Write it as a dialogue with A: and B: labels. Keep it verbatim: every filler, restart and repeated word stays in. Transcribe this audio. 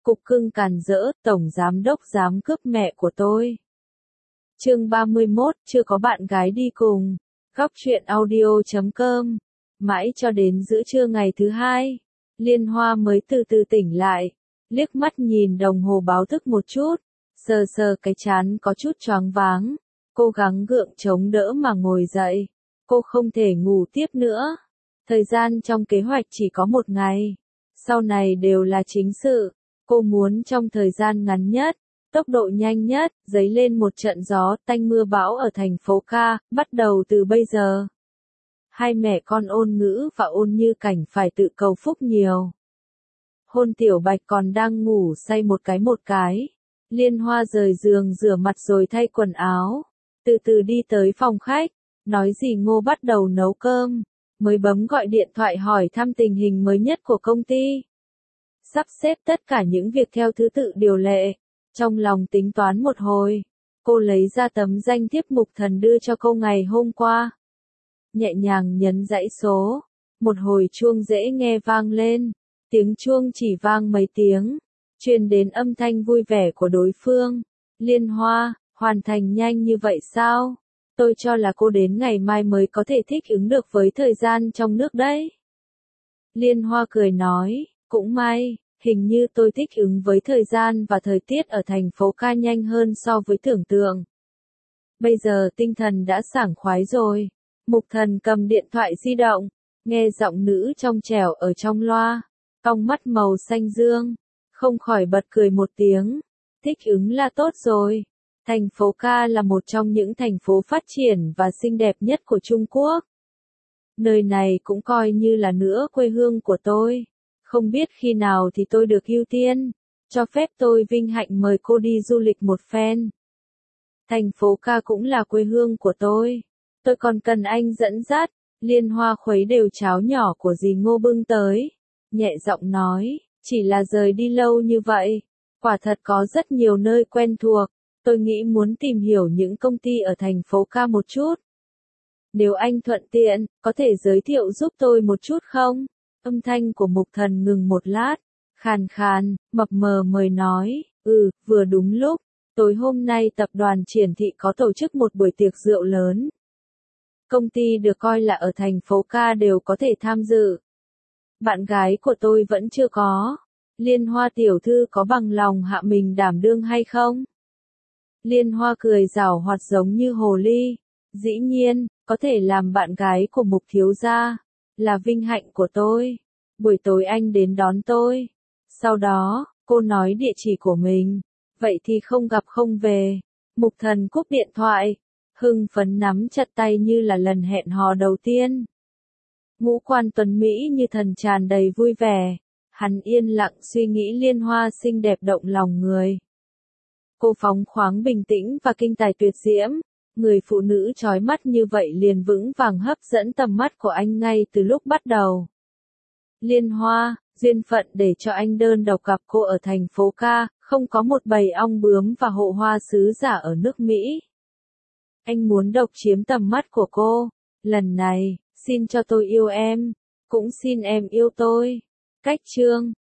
A: Cục cưng càn rỡ, tổng giám đốc dám cướp mẹ của tôi. Chương ba mươi mốt, chưa có bạn gái đi cùng. Góc truyện audio chấm com. Mãi cho đến giữa trưa ngày thứ hai, Liên Hoa mới từ từ tỉnh lại, liếc mắt nhìn đồng hồ báo thức một chút, sờ sờ cái trán có chút choáng váng, cố gắng gượng chống đỡ mà ngồi dậy. Cô không thể ngủ tiếp nữa. Thời gian trong kế hoạch chỉ có một ngày, sau này đều là chính sự. Cô muốn trong thời gian ngắn nhất, tốc độ nhanh nhất, dấy lên một trận gió tanh mưa bão ở thành phố Ca, bắt đầu từ bây giờ. Hai mẹ con Ôn Ngữ và Ôn Như Cảnh phải tự cầu phúc nhiều. Hôn Tiểu Bạch còn đang ngủ say một cái một cái. Liên Hoa rời giường rửa mặt rồi thay quần áo, từ từ đi tới phòng khách, nói gì Ngô bắt đầu nấu cơm, mới bấm gọi điện thoại hỏi thăm tình hình mới nhất của công ty. Sắp xếp tất cả những việc theo thứ tự điều lệ, trong lòng tính toán một hồi, cô lấy ra tấm danh thiếp Mục Thần đưa cho cô ngày hôm qua. Nhẹ nhàng nhấn dãy số, một hồi chuông dễ nghe vang lên, tiếng chuông chỉ vang mấy tiếng, truyền đến âm thanh vui vẻ của đối phương. Liên Hoa, hoàn thành nhanh như vậy sao? Tôi cho là cô đến ngày mai mới có thể thích ứng được với thời gian trong nước đấy. Liên Hoa cười nói, cũng may, hình như tôi thích ứng với thời gian và thời tiết ở thành phố Ca nhanh hơn so với tưởng tượng. Bây giờ tinh thần đã sảng khoái rồi. Mục Thần cầm điện thoại di động, nghe giọng nữ trong trẻo ở trong loa, cong mắt màu xanh dương, không khỏi bật cười một tiếng. Thích ứng là tốt rồi. Thành phố Ca là một trong những thành phố phát triển và xinh đẹp nhất của Trung Quốc. Nơi này cũng coi như là nửa quê hương của tôi. Không biết khi nào thì tôi được ưu tiên, cho phép tôi vinh hạnh mời cô đi du lịch một phen. Thành phố Ca cũng là quê hương của tôi. Tôi còn cần anh dẫn dắt. Liên Hoa khuấy đều cháo nhỏ của dì Ngô bưng tới, nhẹ giọng nói, chỉ là rời đi lâu như vậy, quả thật có rất nhiều nơi quen thuộc. Tôi nghĩ muốn tìm hiểu những công ty ở thành phố Ca một chút. Nếu anh thuận tiện, có thể giới thiệu giúp tôi một chút không? Âm thanh của Mục Thần ngừng một lát, khàn khàn, mập mờ mời nói, ừ, vừa đúng lúc, tối hôm nay tập đoàn Triển Thị có tổ chức một buổi tiệc rượu lớn. Công ty được coi là ở thành phố Ca đều có thể tham dự. Bạn gái của tôi vẫn chưa có. Liên Hoa tiểu thư có bằng lòng hạ mình đảm đương hay không? Liên Hoa cười giảo hoạt giống như hồ ly. Dĩ nhiên, có thể làm bạn gái của Mục thiếu gia, là vinh hạnh của tôi. Buổi tối anh đến đón tôi. Sau đó, cô nói địa chỉ của mình. Vậy thì không gặp không về. Mục Thần cúp điện thoại, hưng phấn nắm chặt tay như là lần hẹn hò đầu tiên. Ngũ quan tuấn Mỹ như thần tràn đầy vui vẻ. Hắn yên lặng suy nghĩ Liên Hoa xinh đẹp động lòng người. Cô phóng khoáng bình tĩnh và kinh tài tuyệt diễm. Người phụ nữ chói mắt như vậy liền vững vàng hấp dẫn tầm mắt của anh ngay từ lúc bắt đầu. Liên Hoa, duyên phận để cho anh đơn độc gặp cô ở thành phố Ca, không có một bầy ong bướm và hộ hoa sứ giả ở nước Mỹ. Anh muốn độc chiếm tầm mắt của cô. Lần này, xin cho tôi yêu em, cũng xin em yêu tôi. Cách chương